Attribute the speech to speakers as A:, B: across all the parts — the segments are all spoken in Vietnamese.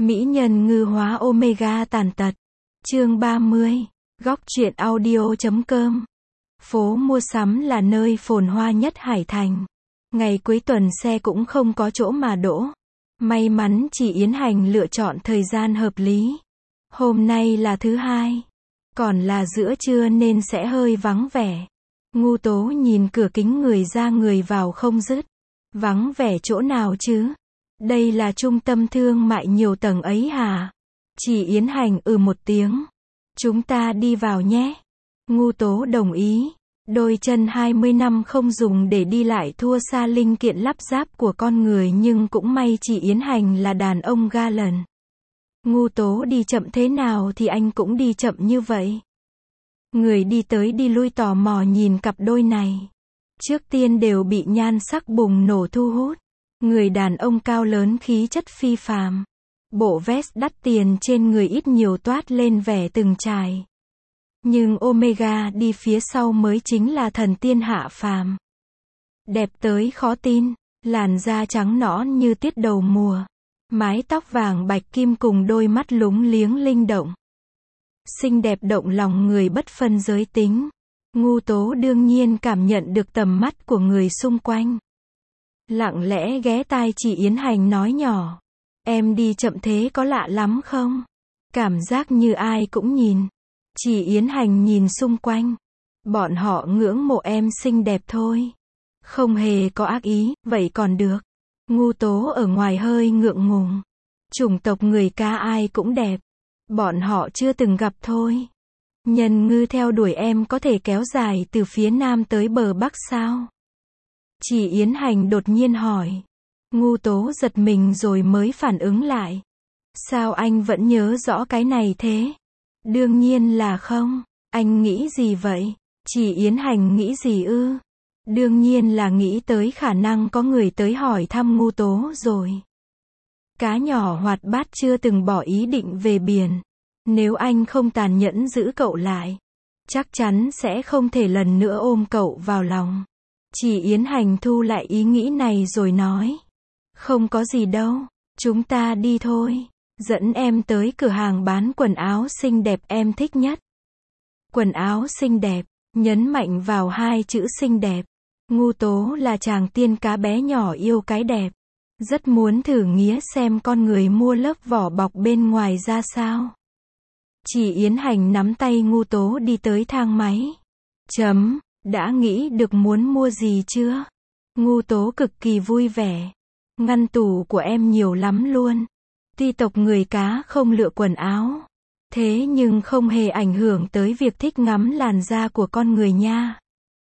A: Mỹ nhân ngư hóa Omega tàn tật. Chương 30. Góc truyện audio.com. Phố mua sắm là nơi phồn hoa nhất Hải Thành. Ngày cuối tuần xe cũng không có chỗ mà đỗ. May mắn chị Yến Hành lựa chọn thời gian hợp lý. Hôm nay là thứ hai, còn là giữa trưa nên sẽ hơi vắng vẻ. Ngu Tố nhìn cửa kính người ra người vào không dứt. Vắng vẻ chỗ nào chứ? Đây là trung tâm thương mại nhiều tầng ấy hả? Chị Yến Hành một tiếng. Chúng ta đi vào nhé. Ngu Tố đồng ý. Đôi chân 20 năm không dùng để đi lại thua xa linh kiện lắp ráp của con người, nhưng cũng may chị Yến Hành là đàn ông ga lần. Ngu Tố đi chậm thế nào thì anh cũng đi chậm như vậy. Người đi tới đi lui tò mò nhìn cặp đôi này. Trước tiên đều bị nhan sắc bùng nổ thu hút. Người đàn ông cao lớn khí chất phi phàm. Bộ vest đắt tiền trên người ít nhiều toát lên vẻ từng trải. Nhưng Omega đi phía sau mới chính là thần tiên hạ phàm. Đẹp tới khó tin, làn da trắng nõn như tiết đầu mùa. Mái tóc vàng bạch kim cùng đôi mắt lúng liếng linh động. Xinh đẹp động lòng người bất phân giới tính. Ngu Tố đương nhiên cảm nhận được tầm mắt của người xung quanh. Lặng lẽ ghé tai chị Yến Hành nói nhỏ. Em đi chậm thế có lạ lắm không? Cảm giác như ai cũng nhìn. Chị Yến Hành nhìn xung quanh. Bọn họ ngưỡng mộ em xinh đẹp thôi. Không hề có ác ý, vậy còn được. Ngu Tố ở ngoài hơi ngượng ngùng. Chủng tộc người cá ai cũng đẹp. Bọn họ chưa từng gặp thôi. Nhân ngư theo đuổi em có thể kéo dài từ phía nam tới bờ bắc sao? Chị Yến Hành đột nhiên hỏi. Ngu Tố giật mình rồi mới phản ứng lại. Sao anh vẫn nhớ rõ cái này thế? Đương nhiên là không. Anh nghĩ gì vậy? Chị Yến Hành nghĩ gì ư? Đương nhiên là nghĩ tới khả năng có người tới hỏi thăm Ngu Tố rồi. Cá nhỏ hoạt bát chưa từng bỏ ý định về biển. Nếu anh không tàn nhẫn giữ cậu lại, chắc chắn sẽ không thể lần nữa ôm cậu vào lòng. Chị Yến Hành thu lại ý nghĩ này rồi nói. Không có gì đâu, chúng ta đi thôi. Dẫn em tới cửa hàng bán quần áo xinh đẹp em thích nhất. Quần áo xinh đẹp, nhấn mạnh vào hai chữ xinh đẹp. Ngu Tố là chàng tiên cá bé nhỏ yêu cái đẹp. Rất muốn thử nghía xem con người mua lớp vỏ bọc bên ngoài ra sao. Chị Yến Hành nắm tay Ngu Tố đi tới thang máy. Đã nghĩ được muốn mua gì chưa? Ngu Tố cực kỳ vui vẻ. Ngăn tủ của em nhiều lắm luôn. Tuy tộc người cá không lựa quần áo, thế nhưng không hề ảnh hưởng tới việc thích ngắm làn da của con người nha.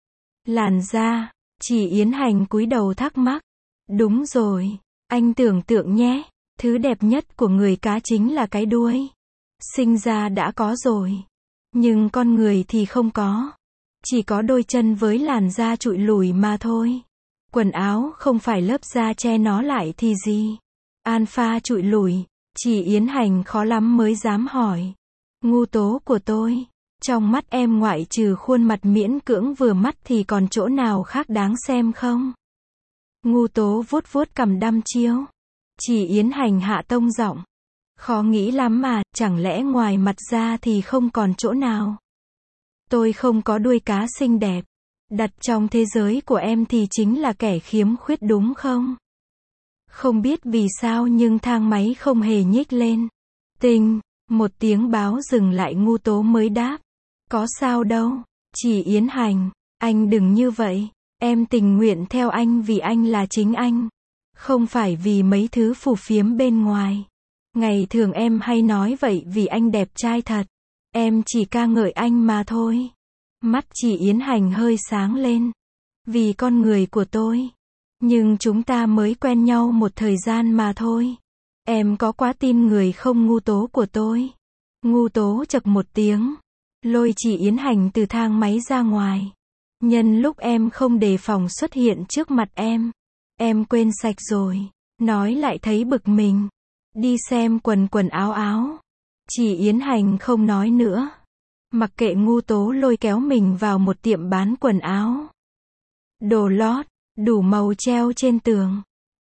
A: Làn da? Chị Yến Hành cúi đầu thắc mắc. Đúng rồi, anh tưởng tượng nhé, thứ đẹp nhất của người cá chính là cái đuôi. Sinh ra đã có rồi, nhưng con người thì không có. Chỉ có đôi chân với làn da trụi lủi mà thôi. Quần áo không phải lớp da che nó lại thì gì? Alpha trụi lủi, chị Yến Hành khó lắm mới dám hỏi. Ngu Tố của tôi, trong mắt em ngoại trừ khuôn mặt miễn cưỡng vừa mắt thì còn chỗ nào khác đáng xem không? Ngu Tố vuốt vuốt cằm đăm chiêu. Chị Yến Hành hạ tông giọng. Khó nghĩ lắm mà, chẳng lẽ ngoài mặt ra thì không còn chỗ nào? Tôi không có đuôi cá xinh đẹp. Đặt trong thế giới của em thì chính là kẻ khiếm khuyết đúng không? Không biết vì sao nhưng thang máy không hề nhích lên. Tinh, một tiếng báo dừng lại. Ngu Tố mới đáp. Có sao đâu, chị Yến Hành, anh đừng như vậy. Em tình nguyện theo anh vì anh là chính anh. Không phải vì mấy thứ phù phiếm bên ngoài. Ngày thường em hay nói vậy vì anh đẹp trai thật. Em chỉ ca ngợi anh mà thôi. Mắt chị Yến Hành hơi sáng lên. Vì con người của tôi. Nhưng chúng ta mới quen nhau một thời gian mà thôi. Em có quá tin người không? Ngu Tố của tôi. Ngu Tố chậc một tiếng. Lôi chị Yến Hành từ thang máy ra ngoài. Nhân lúc em không đề phòng xuất hiện trước mặt em quên sạch rồi. Nói lại thấy bực mình. Đi xem quần áo. Chị Yến Hành không nói nữa. Mặc kệ Ngu Tố lôi kéo mình vào một tiệm bán quần áo. Đồ lót, đủ màu treo trên tường.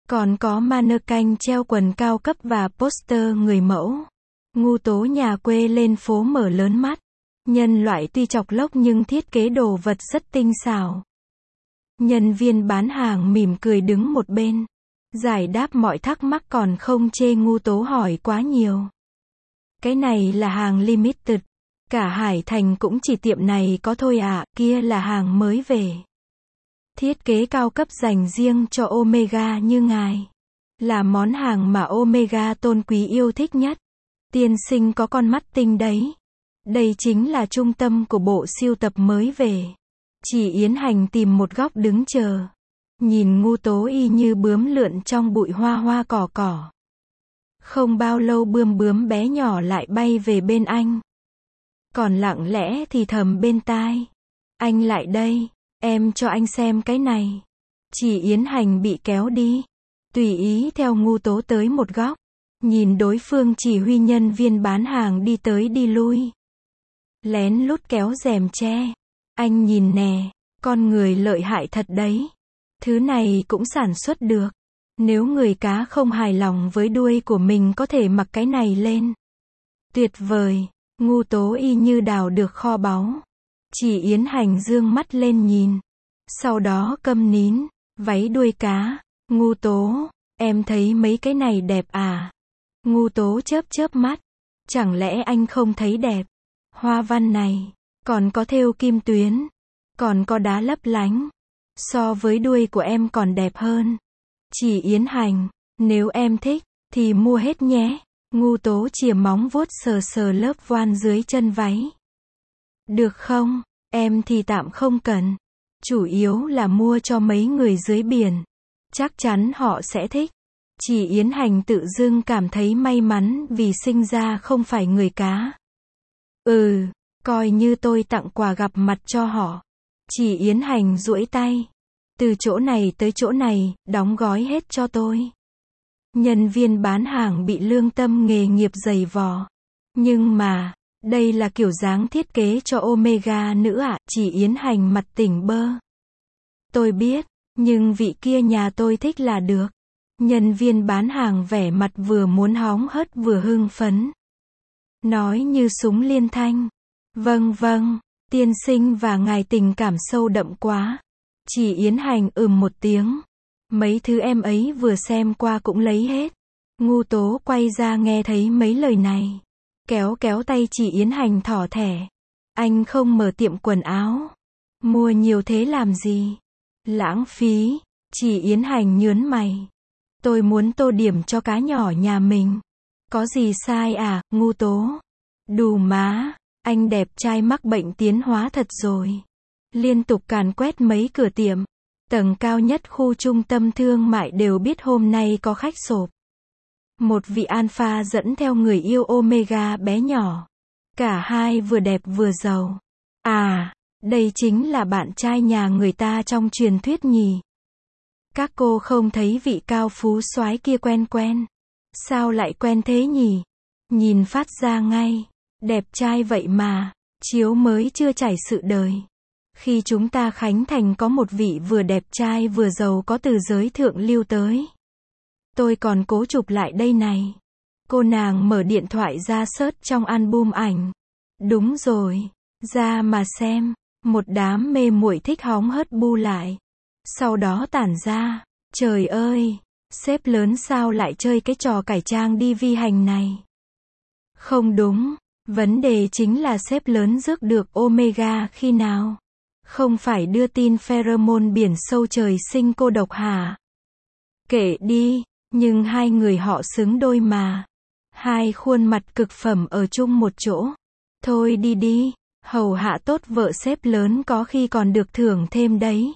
A: Còn có mannequin treo quần cao cấp và poster người mẫu. Ngu Tố nhà quê lên phố mở lớn mắt. Nhân loại tuy chọc lốc nhưng thiết kế đồ vật rất tinh xảo. Nhân viên bán hàng mỉm cười đứng một bên, giải đáp mọi thắc mắc còn không chê Ngu Tố hỏi quá nhiều. Cái này là hàng limited. Cả Hải Thành cũng chỉ tiệm này có thôi ạ, kia là hàng mới về. Thiết kế cao cấp dành riêng cho Omega như ngài. Là món hàng mà Omega tôn quý yêu thích nhất. Tiên sinh có con mắt tinh đấy. Đây chính là trung tâm của bộ sưu tập mới về. Chị Yến Hành tìm một góc đứng chờ. Nhìn Ngu Tố y như bướm lượn trong bụi hoa hoa cỏ cỏ. Không bao lâu bướm bé nhỏ lại bay về bên anh. Còn lặng lẽ thì thầm bên tai. Anh lại đây, em cho anh xem cái này. Chị Yến Hành bị kéo đi. Tùy ý theo Ngu Tố tới một góc. Nhìn đối phương chỉ huy nhân viên bán hàng đi tới đi lui. Lén lút kéo rèm che. Anh nhìn nè, con người lợi hại thật đấy. Thứ này cũng sản xuất được. Nếu người cá không hài lòng với đuôi của mình có thể mặc cái này lên. Tuyệt vời, Ngu Tố y như đào được kho báu. Chị Yến Hành dương mắt lên nhìn. Sau đó câm nín, váy đuôi cá. Ngu Tố, em thấy mấy cái này đẹp à? Ngu Tố chớp mắt. Chẳng lẽ anh không thấy đẹp? Hoa văn này, còn có thêu kim tuyến, còn có đá lấp lánh. So với đuôi của em còn đẹp hơn. Chị Yến Hành, nếu em thích, thì mua hết nhé. Ngu Tố chìa móng vuốt sờ lớp voan dưới chân váy. Được không, em thì tạm không cần. Chủ yếu là mua cho mấy người dưới biển. Chắc chắn họ sẽ thích. Chị Yến Hành tự dưng cảm thấy may mắn vì sinh ra không phải người cá. Coi như tôi tặng quà gặp mặt cho họ. Chị Yến Hành duỗi tay. Từ chỗ này tới chỗ này, đóng gói hết cho tôi. Nhân viên bán hàng bị lương tâm nghề nghiệp dày vò. Nhưng mà, đây là kiểu dáng thiết kế cho Omega nữa ạ. Chị Yến Hành mặt tỉnh bơ. Tôi biết, nhưng vị kia nhà tôi thích là được. Nhân viên bán hàng vẻ mặt vừa muốn hóng hớt vừa hưng phấn. Nói như súng liên thanh. Vâng, tiên sinh và ngài tình cảm sâu đậm quá. Chị Yến Hành một tiếng. Mấy thứ em ấy vừa xem qua cũng lấy hết. Ngu Tố quay ra nghe thấy mấy lời này. Kéo tay chị Yến Hành thỏ thẻ. Anh không mở tiệm quần áo. Mua nhiều thế làm gì? Lãng phí. Chị Yến Hành nhớn mày. Tôi muốn tô điểm cho cá nhỏ nhà mình. Có gì sai à, Ngu Tố? Đù má, anh đẹp trai mắc bệnh tiến hóa thật rồi. Liên tục càn quét mấy cửa tiệm. Tầng cao nhất khu trung tâm thương mại đều biết hôm nay có khách sộp. Một vị alpha dẫn theo người yêu Omega bé nhỏ. Cả hai vừa đẹp vừa giàu. À, đây chính là bạn trai nhà người ta trong truyền thuyết nhỉ. Các cô không thấy vị cao phú soái kia quen. Sao lại quen thế nhỉ? Nhìn phát ra ngay. Đẹp trai vậy mà. Chiếu mới chưa trải sự đời. Khi chúng ta khánh thành có một vị vừa đẹp trai vừa giàu có từ giới thượng lưu tới. Tôi còn cố chụp lại đây này. Cô nàng mở điện thoại ra search trong album ảnh. Đúng rồi. Ra mà xem. Một đám mê muội thích hóng hớt bu lại. Sau đó tản ra. Trời ơi, sếp lớn sao lại chơi cái trò cải trang đi vi hành này? Không đúng, vấn đề chính là sếp lớn rước được Omega khi nào? Không phải đưa tin pheromone biển sâu trời sinh cô độc hả? Kệ đi, nhưng hai người họ xứng đôi mà. Hai khuôn mặt cực phẩm ở chung một chỗ. Thôi đi, hầu hạ tốt vợ sếp lớn có khi còn được thưởng thêm đấy.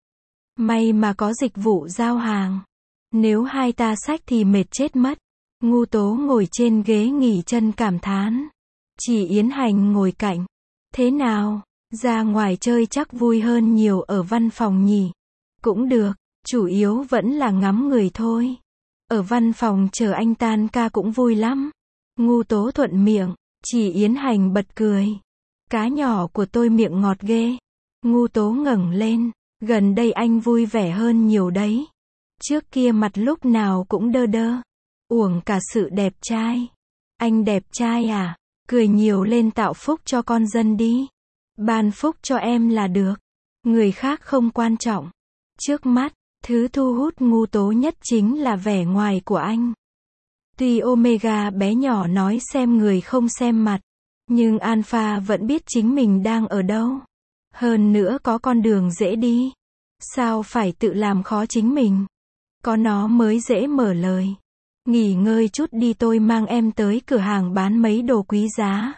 A: May mà có dịch vụ giao hàng. Nếu hai ta xách thì mệt chết mất. Ngu Tố ngồi trên ghế nghỉ chân cảm thán. Chị Yến Hành ngồi cạnh. Thế nào, ra ngoài chơi chắc vui hơn nhiều ở văn phòng nhỉ? Cũng được, chủ yếu vẫn là ngắm người thôi. Ở văn phòng chờ anh tan ca cũng vui lắm. Ngu Tố thuận miệng. Chị Yến Hành bật cười. Cá nhỏ của tôi miệng ngọt ghê. Ngu Tố ngẩng lên. Gần đây anh vui vẻ hơn nhiều đấy. Trước kia mặt lúc nào cũng đơ đơ. Uổng cả sự đẹp trai. Anh đẹp trai à? Cười nhiều lên tạo phúc cho con dân đi. Ban phúc cho em là được. Người khác không quan trọng. Trước mắt, thứ thu hút Ngu Tố nhất chính là vẻ ngoài của anh. Tuy Omega bé nhỏ nói xem người không xem mặt, nhưng Alpha vẫn biết chính mình đang ở đâu. Hơn nữa có con đường dễ đi. Sao phải tự làm khó chính mình? Có nó mới dễ mở lời. Nghỉ ngơi chút đi, tôi mang em tới cửa hàng bán mấy đồ quý giá.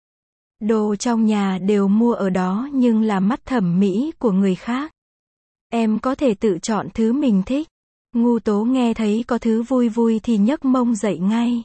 A: Đồ trong nhà đều mua ở đó nhưng là mắt thẩm mỹ của người khác. Em có thể tự chọn thứ mình thích. Ngu Tố nghe thấy có thứ vui vui thì nhấc mông dậy ngay.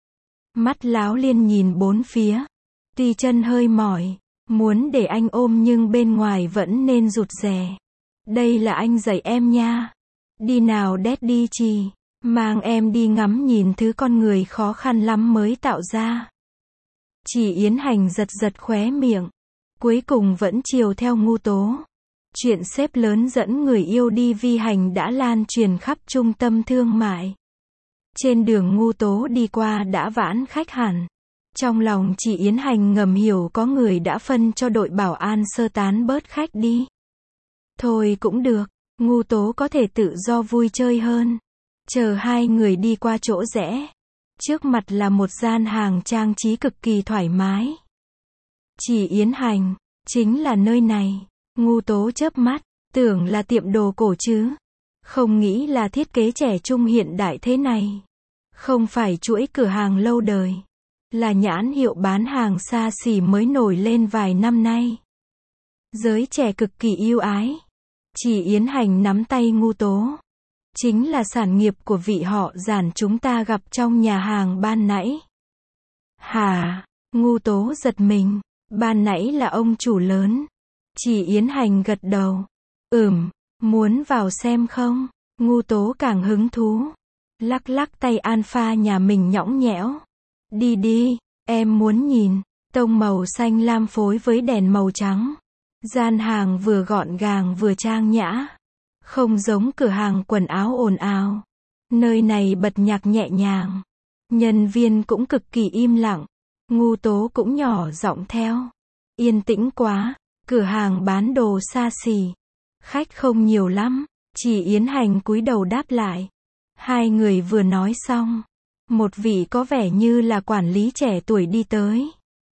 A: Mắt láo liên nhìn bốn phía. Tuy chân hơi mỏi, muốn để anh ôm nhưng bên ngoài vẫn nên rụt rè. Đây là anh dạy em nha. Đi nào Daddy Chi. Mang em đi ngắm nhìn thứ con người khó khăn lắm mới tạo ra. Chị Yến Hành giật giật khóe miệng. Cuối cùng vẫn chiều theo Ngu Tố. Chuyện sếp lớn dẫn người yêu đi vi hành đã lan truyền khắp trung tâm thương mại. Trên đường Ngu Tố đi qua đã vãn khách hẳn. Trong lòng chị Yến Hành ngầm hiểu có người đã phân cho đội bảo an sơ tán bớt khách đi. Thôi cũng được, Ngu Tố có thể tự do vui chơi hơn. Chờ hai người đi qua chỗ rẽ. Trước mặt là một gian hàng trang trí cực kỳ thoải mái. Chị Yến Hành, chính là nơi này. Ngu Tố chớp mắt, tưởng là tiệm đồ cổ chứ. Không nghĩ là thiết kế trẻ trung hiện đại thế này. Không phải chuỗi cửa hàng lâu đời. Là nhãn hiệu bán hàng xa xỉ mới nổi lên vài năm nay. Giới trẻ cực kỳ yêu ái. Chị Yến Hành nắm tay Ngu Tố. Chính là sản nghiệp của vị họ Giản chúng ta gặp trong nhà hàng ban nãy. Hả? Ngu Tố giật mình. Ban nãy là ông chủ lớn. Chị Yến Hành gật đầu. Muốn vào xem không? Ngu Tố càng hứng thú. Lắc lắc tay Alpha nhà mình nhõng nhẽo. Đi đi, em muốn nhìn. Tông màu xanh lam phối với đèn màu trắng. Gian hàng vừa gọn gàng vừa trang nhã. Không giống cửa hàng quần áo ồn ào. Nơi này bật nhạc nhẹ nhàng. Nhân viên cũng cực kỳ im lặng. Ngu Tố cũng nhỏ giọng theo. Yên tĩnh quá. Cửa hàng bán đồ xa xỉ. Khách không nhiều lắm. Chị Yến Hành cúi đầu đáp lại. Hai người vừa nói xong. Một vị có vẻ như là quản lý trẻ tuổi đi tới.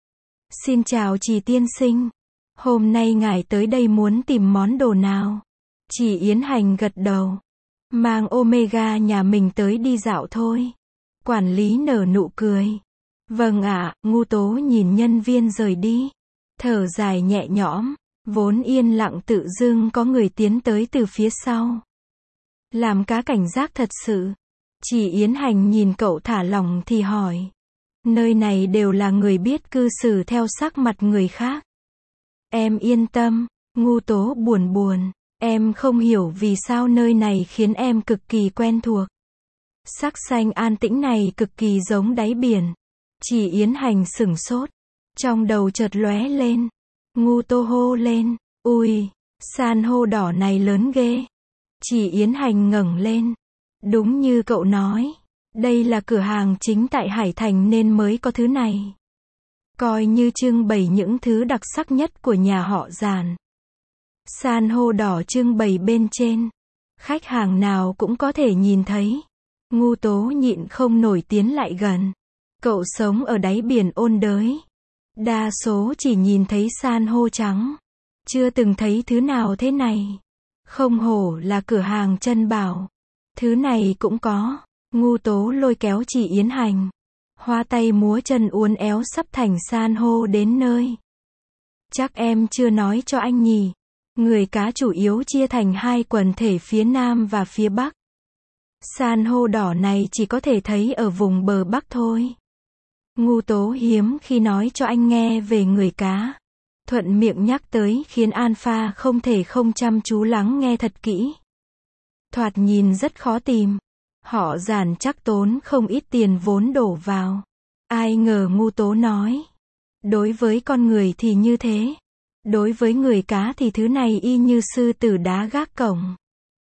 A: Xin chào chị tiên sinh. Hôm nay ngài tới đây muốn tìm món đồ nào? Chị Yến Hành gật đầu. Mang Omega nhà mình tới đi dạo thôi. Quản lý nở nụ cười. Vâng ạ, Ngu Tố nhìn nhân viên rời đi. Thở dài nhẹ nhõm. Vốn yên lặng tự dưng có người tiến tới từ phía sau. Làm cá cảnh giác thật sự. Chị Yến Hành nhìn cậu thả lỏng thì hỏi. Nơi này đều là người biết cư xử theo sắc mặt người khác. Em yên tâm. Ngu Tố buồn buồn. Em không hiểu vì sao nơi này khiến em cực kỳ quen thuộc. Sắc xanh an tĩnh này cực kỳ giống đáy biển. Chị Yến Hành sửng sốt. Trong đầu chợt lóe lên. Ngu Tố hô lên. Ui, san hô đỏ này lớn ghê. Chị Yến Hành ngẩng lên. Đúng như cậu nói. Đây là cửa hàng chính tại Hải Thành nên mới có thứ này. Coi như trưng bày những thứ đặc sắc nhất của nhà họ Giản. San hô đỏ trưng bày bên trên. Khách hàng nào cũng có thể nhìn thấy. Ngu Tố nhịn không nổi tiến lại gần. Cậu sống ở đáy biển ôn đới. Đa số chỉ nhìn thấy san hô trắng. Chưa từng thấy thứ nào thế này. Không hổ là cửa hàng chân bảo. Thứ này cũng có. Ngu Tố lôi kéo chị Yến Hành. Hoa tay múa chân uốn éo sắp thành san hô đến nơi. Chắc em chưa nói cho anh nhỉ. Người cá chủ yếu chia thành hai quần thể phía Nam và phía Bắc. San hô đỏ này chỉ có thể thấy ở vùng bờ Bắc thôi. Ngu Tố hiếm khi nói cho anh nghe về người cá. Thuận miệng nhắc tới khiến Alpha không thể không chăm chú lắng nghe thật kỹ. Thoạt nhìn rất khó tìm. Họ Giản chắc tốn không ít tiền vốn đổ vào. Ai ngờ Ngu Tố nói. Đối với con người thì như thế. Đối với người cá thì thứ này y như sư tử đá gác cổng.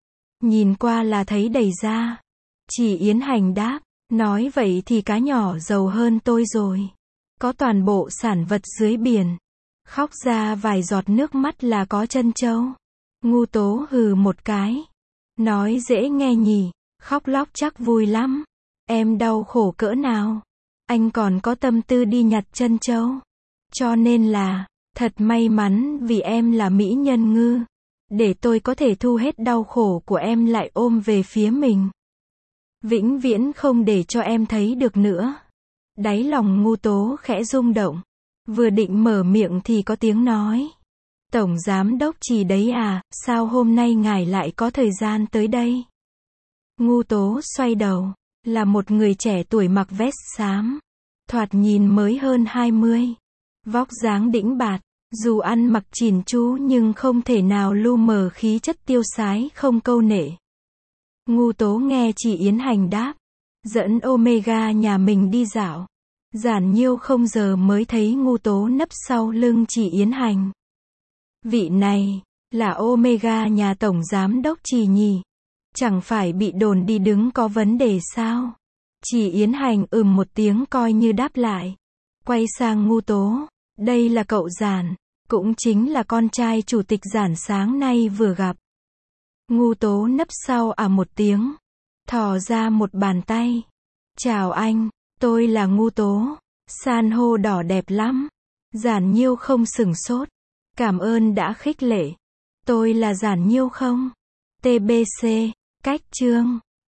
A: Nhìn qua là thấy đầy da. Chị Yến Hành đáp, nói vậy thì cá nhỏ giàu hơn tôi rồi. Có toàn bộ sản vật dưới biển. Khóc ra vài giọt nước mắt là có trân châu. Ngu Tố hừ một cái. Nói dễ nghe nhỉ, khóc lóc chắc vui lắm. Em đau khổ cỡ nào? Anh còn có tâm tư đi nhặt trân châu. Cho nên là, thật may mắn vì em là mỹ nhân ngư. Để tôi có thể thu hết đau khổ của em lại ôm về phía mình. Vĩnh viễn không để cho em thấy được nữa. Đáy lòng Ngu Tố khẽ rung động. Vừa định mở miệng thì có tiếng nói. Tổng giám đốc Trì đấy à, sao hôm nay ngài lại có thời gian tới đây? Ngu Tố xoay đầu, là một người trẻ tuổi mặc vest xám. Thoạt nhìn mới hơn 20. Vóc dáng đĩnh bạt, dù ăn mặc chỉn chu nhưng không thể nào lu mờ khí chất tiêu sái không câu nệ. Ngu Tố nghe chị Yến Hành đáp, dẫn Omega nhà mình đi dạo. Giản Nhiêu không giờ mới thấy Ngu Tố nấp sau lưng chị Yến Hành. Vị này, là Omega nhà tổng giám đốc Trì nhỉ? Chẳng phải bị đồn đi đứng có vấn đề sao? Chị Yến Hành một tiếng coi như đáp lại. Quay sang Ngu Tố, đây là cậu Giản, cũng chính là con trai chủ tịch Giản sáng nay vừa gặp. Ngu Tố nấp sau một tiếng, thò ra một bàn tay. Chào anh, tôi là Ngu Tố, san hô đỏ đẹp lắm. Giản Nhiêu không sửng sốt. Cảm ơn đã khích lệ. Tôi là Giản Nhiêu không? TBC, cách chương.